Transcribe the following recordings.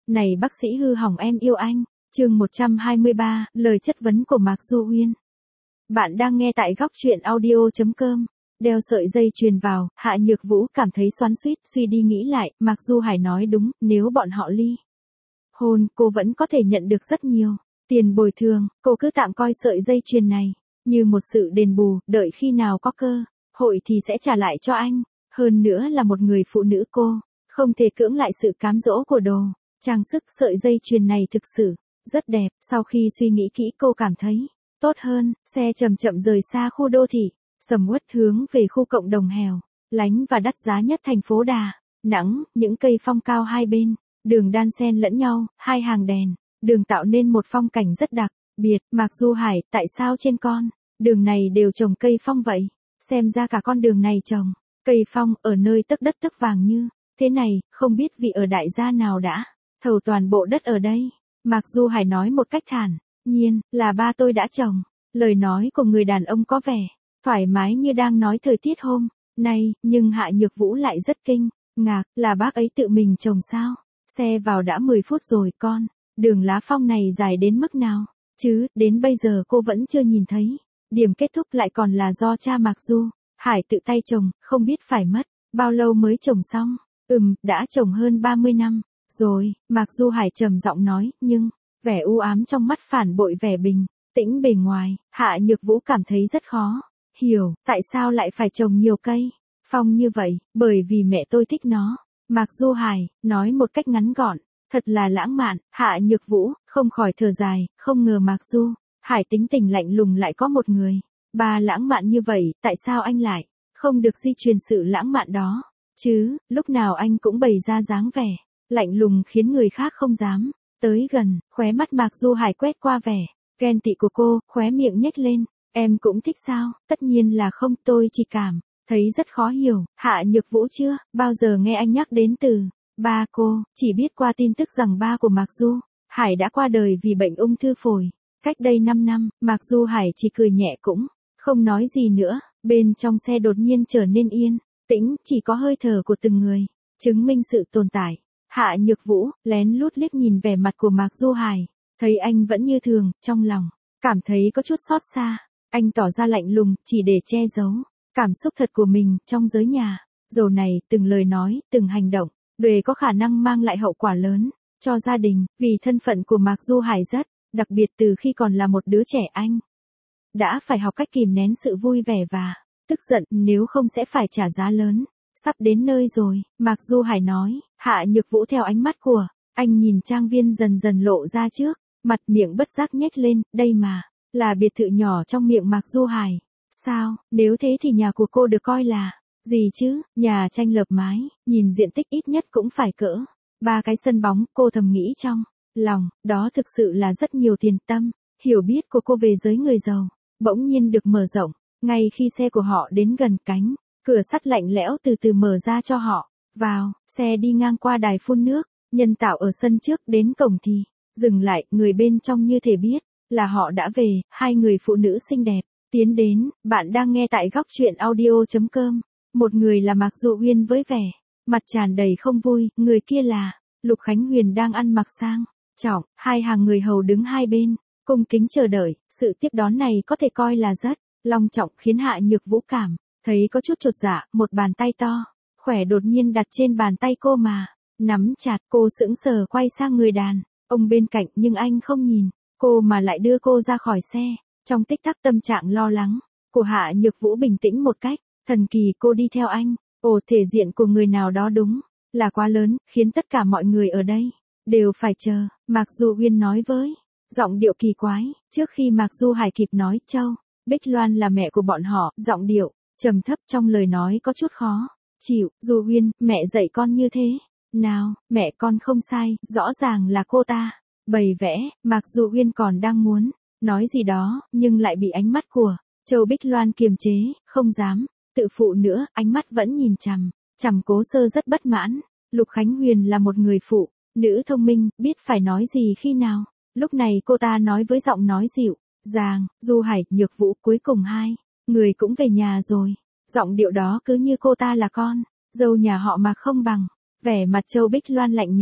Này bác sĩ hư hỏng em yêu anh. Chương 123, lời chất vấn của Mạc Du Uyên. Bạn đang nghe tại góc truyện audio.com. Đeo sợi dây chuyền vào, Hạ Nhược Vũ cảm thấy xoắn xuýt, suy đi nghĩ lại, Mạc Du Hải nói đúng, nếu bọn họ ly hôn, cô vẫn có thể nhận được rất nhiều tiền bồi thường, cô cứ tạm coi sợi dây chuyền này như một sự đền bù, đợi khi nào có cơ hội thì sẽ trả lại cho anh. Hơn nữa là một người phụ nữ, cô không thể cưỡng lại sự cám dỗ của đồ trang sức. Sợi dây chuyền này thực sự rất đẹp. Sau khi suy nghĩ kỹ, cô cảm thấy tốt hơn. Xe chậm chậm rời xa khu đô thị sầm uất hướng về khu cộng đồng hẻo lánh và đắt giá nhất thành phố Đà Nẵng. Những cây phong cao hai bên đường đan xen lẫn nhau, hai hàng đèn đường tạo nên một phong cảnh rất đặc biệt. Mạc Du Hải, tại sao trên con đường này đều trồng cây phong vậy? Xem ra cả con đường này trồng cây phong ở nơi tấc đất tấc vàng như thế này, không biết vị ở đại gia nào đã thầu toàn bộ đất ở đây. Mạc Du Hải nói một cách thản nhiên, là ba tôi đã trồng. Lời nói của người đàn ông có vẻ thoải mái như đang nói thời tiết hôm nay, nhưng Hạ Nhược Vũ lại rất kinh ngạc, là bác ấy tự mình trồng sao? Xe vào đã 10 phút rồi, con đường lá phong này dài đến mức nào chứ, đến bây giờ cô vẫn chưa nhìn thấy điểm kết thúc, lại còn là do cha Mạc Du Hải tự tay trồng, không biết phải mất bao lâu mới trồng xong. Đã trồng hơn 30 năm rồi, Mạc Du Hải trầm giọng nói, nhưng vẻ u ám trong mắt phản bội vẻ bình tĩnh bề ngoài. Hạ Nhược Vũ cảm thấy rất khó hiểu, tại sao lại phải trồng nhiều cây phong như vậy? Bởi vì mẹ tôi thích nó. Mạc Du Hải nói một cách ngắn gọn, thật là lãng mạn. Hạ Nhược Vũ không khỏi thở dài, không ngờ Mạc Du Hải tính tình lạnh lùng lại có một người ba lãng mạn như vậy. Tại sao anh lại không được di truyền sự lãng mạn đó chứ? Lúc nào anh cũng bày ra dáng vẻ lạnh lùng khiến người khác không dám tới gần. Khóe mắt Mạc Du Hải quét qua vẻ ghen tị của cô, khóe miệng nhếch lên. Em cũng thích sao? Tất nhiên là không, tôi chỉ cảm thấy rất khó hiểu. Hạ Nhược Vũ chưa bao giờ nghe anh nhắc đến từ ba cô, chỉ biết qua tin tức rằng ba của Mạc Du Hải đã qua đời vì bệnh ung thư phổi cách đây 5 năm. Mạc Du Hải chỉ cười nhẹ cũng không nói gì nữa. Bên trong xe đột nhiên trở nên yên tĩnh, chỉ có hơi thở của từng người chứng minh sự tồn tại. Hạ Nhược Vũ lén lút liếc nhìn vẻ mặt của Mạc Du Hải, thấy anh vẫn như thường, trong lòng cảm thấy có chút xót xa. Anh tỏ ra lạnh lùng, chỉ để che giấu cảm xúc thật của mình. Trong giới nhà giàu này, từng lời nói, từng hành động đều có khả năng mang lại hậu quả lớn cho gia đình. Vì thân phận của Mạc Du Hải rất đặc biệt, từ khi còn là một đứa trẻ anh đã phải học cách kìm nén sự vui vẻ và tức giận, nếu không sẽ phải trả giá lớn. Sắp đến nơi rồi, Mạc Du Hải nói. Hạ Nhược Vũ theo ánh mắt của anh nhìn trang viên dần dần lộ ra trước mặt, miệng bất giác nhếch lên. Đây mà là biệt thự nhỏ trong miệng Mạc Du Hải sao? Nếu thế thì nhà của cô được coi là gì chứ? Nhà tranh lợp mái, nhìn diện tích ít nhất cũng phải cỡ 3 cái sân bóng. Cô thầm nghĩ trong lòng, đó thực sự là rất nhiều tiền. Tâm hiểu biết của cô về giới người giàu bỗng nhiên được mở rộng. Ngay khi xe của họ đến gần, cánh cửa sắt lạnh lẽo từ từ mở ra cho họ vào. Xe đi ngang qua đài phun nước nhân tạo ở sân trước, đến cổng thì dừng lại. Người bên trong như thể biết là họ đã về. Hai người phụ nữ xinh đẹp tiến đến. Bạn đang nghe tại góc truyện audio.com. Một người là Mạc Du Uyên với vẻ mặt tràn đầy không vui, người kia là Lục Khánh Huyền đang ăn mặc sang trọng. Hai hàng người hầu đứng hai bên cung kính chờ đợi. Sự tiếp đón này có thể coi là rất long trọng, khiến Hạ Nhược Vũ cảm thấy có chút chột dạ. Một bàn tay to khỏe đột nhiên đặt trên bàn tay cô mà nắm chặt. Cô sững sờ quay sang người đàn ông bên cạnh, nhưng anh không nhìn cô mà lại đưa cô ra khỏi xe. Trong tích tắc, tâm trạng lo lắng của Hạ Nhược Vũ bình tĩnh một cách thần kỳ. Cô đi theo anh. Thể diện của người nào đó đúng là quá lớn, khiến tất cả mọi người ở đây đều phải chờ. Mạc Du Uyên nói với giọng điệu kỳ quái. Trước khi Mạc Du Hải kịp nói, Châu Bích Loan là mẹ của bọn họ. Giọng điệu trầm thấp trong lời nói có chút khó chịu. Du Uyên, mẹ dạy con như thế nào? Mẹ con không sai, rõ ràng là cô ta bày vẽ. Mạc Du Uyên còn đang muốn nói gì đó, nhưng lại bị ánh mắt của Châu Bích Loan kiềm chế, không dám tự phụ nữa. Ánh mắt vẫn nhìn chằm chằm Cố Sơ rất bất mãn. Lục Khánh Huyền là một người phụ nữ thông minh, biết phải nói gì khi nào. Lúc này cô ta nói với giọng nói dịu dàng, Du Hải, Nhược Vũ, cuối cùng hai người cũng về nhà rồi. Giọng điệu đó cứ như cô ta là con dâu nhà họ mà không bằng. Vẻ mặt Châu Bích Loan lạnh nhạt,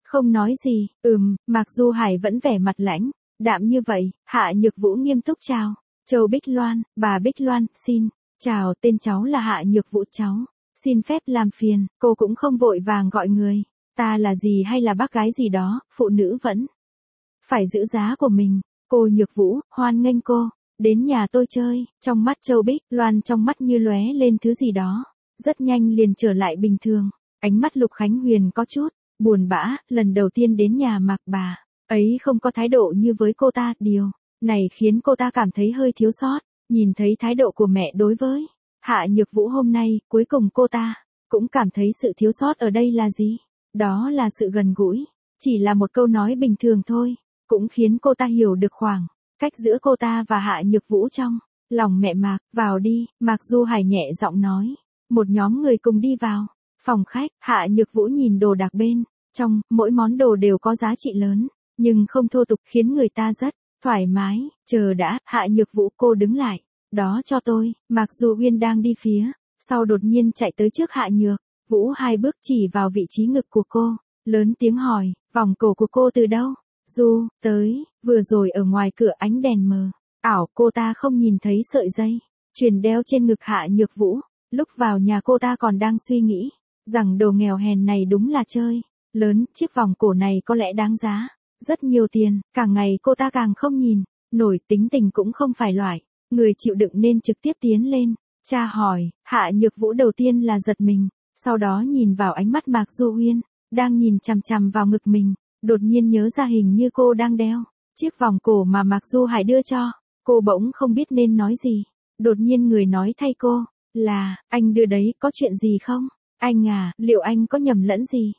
Không nói gì, Mạc Du Hải vẫn vẻ mặt lãnh, đạm như vậy, Hạ Nhược Vũ nghiêm túc chào. Châu Bích Loan, bà Bích Loan, xin. Chào, tên cháu là Hạ Nhược Vũ cháu. Xin phép làm phiền, cô cũng không vội vàng gọi người. Ta là gì hay là bác gái gì đó, phụ nữ vẫn phải giữ giá của mình. Cô Nhược Vũ, hoan nghênh cô. Đến nhà tôi chơi, trong mắt Châu Bích Loan trong mắt như lóe lên thứ gì đó. Rất nhanh liền trở lại bình thường. Ánh mắt Lục Khánh Huyền có chút buồn bã, lần đầu tiên đến nhà Mạc bà ấy không có thái độ như với cô ta, điều này khiến cô ta cảm thấy hơi thiếu sót. Nhìn thấy thái độ của mẹ đối với Hạ Nhược Vũ hôm nay, cuối cùng cô ta cũng cảm thấy sự thiếu sót ở đây là gì? Đó là sự gần gũi. Chỉ là một câu nói bình thường thôi, cũng khiến cô ta hiểu được khoảng cách giữa cô ta và Hạ Nhược Vũ trong lòng mẹ Mạc. Vào đi, Mạc Du Hải nhẹ giọng nói. Một nhóm người cùng đi vào phòng khách. Hạ Nhược Vũ nhìn đồ đạc bên trong, mỗi món đồ đều có giá trị lớn, nhưng không thô tục, khiến người ta rất thoải mái. Chờ đã, Hạ Nhược Vũ, cô đứng lại. Đó cho tôi. Mạc Du Uyên đang đi phía sau đột nhiên chạy tới trước Hạ Nhược Vũ 2 bước chỉ vào vị trí ngực của cô, lớn tiếng hỏi, vòng cổ của cô từ đâu? Du, tới, vừa rồi ở ngoài cửa ánh đèn mờ ảo, cô ta không nhìn thấy sợi dây chuyền đeo trên ngực Hạ Nhược Vũ. Lúc vào nhà cô ta còn đang suy nghĩ rằng đồ nghèo hèn này đúng là chơi lớn, chiếc vòng cổ này có lẽ đáng giá rất nhiều tiền. Càng ngày cô ta càng không nhìn nổi, tính tình cũng không phải loại người chịu đựng nên trực tiếp tiến lên tra hỏi. Hạ Nhược Vũ đầu tiên là giật mình, sau đó nhìn vào ánh mắt Mạc Du Uyên đang nhìn chằm chằm vào ngực mình, đột nhiên nhớ ra hình như cô đang đeo chiếc vòng cổ mà Mạc Du Hải đưa cho cô. Bỗng không biết nên nói gì, đột nhiên người nói thay cô là, anh đưa đấy, có chuyện gì không? Anh à, liệu anh có nhầm lẫn gì?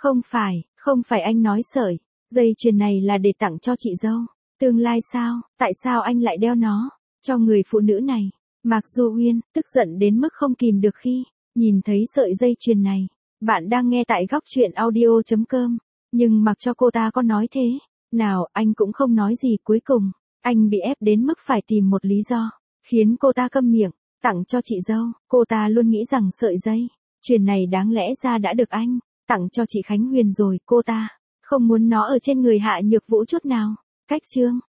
Không phải anh nói sợi dây chuyền này là để tặng cho chị dâu tương lai sao? Tại sao anh lại đeo nó cho người phụ nữ này? Mạc Du Uyên tức giận đến mức không kìm được khi nhìn thấy sợi dây chuyền này. Bạn đang nghe tại góc truyện audio.com. Nhưng mặc cho cô ta có nói thế nào, anh cũng không nói gì. Cuối cùng anh bị ép đến mức phải tìm một lý do khiến cô ta câm miệng. Tặng cho chị dâu, cô ta luôn nghĩ rằng sợi dây chuyền này đáng lẽ ra đã được anh tặng cho chị Khánh Huyền rồi. Cô ta không muốn nó ở trên người Hạ Nhược Vũ chút nào. Cách chương